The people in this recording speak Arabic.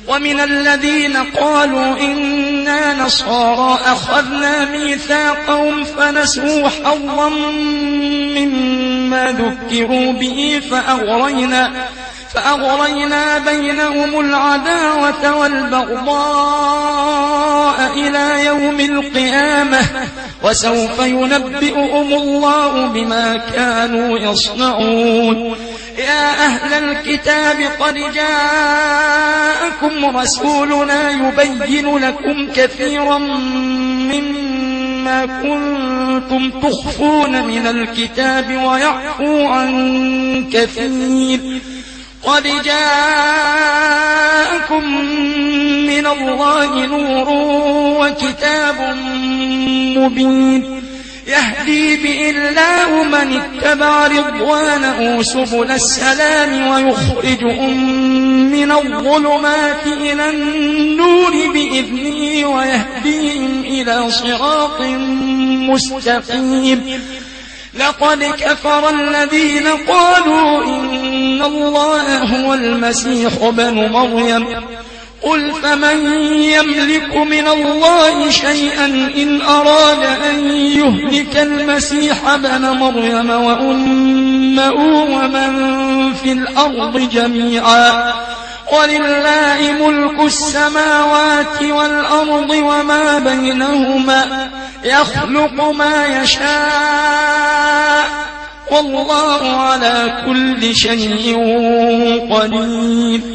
ومن الذين قالوا إنا نصارى أخذنا ميثاقهم فنسوا حظا مما ذكروا به فأغرينا بينهم العداوة والبغضاء إلى يوم القيامة وسوف ينبئهم الله بما كانوا يصنعون. يا أهل الكتاب قد جاءكم رسولنا يبين لكم كثيرا مما كنتم تخفون من الكتاب ويعفو عن كثير. قد جاءكم من الله نور وكتاب مبين يهدي به الله من اتبع رضوانه سبل السلام ويخرجهم من الظلمات إلى النور بإذنه ويهديهم إلى صراط مستقيم. لقد كفر الذين قالوا إن الله هو المسيح ابن مريم قل فمن يملك من الله شيئا إن أراد أن يهلك المسيح ابن مريم وأمه ومن في الأرض جميعا ولله ملك السماوات والأرض وما بينهما يخلق ما يشاء والله على كل شيء قدير.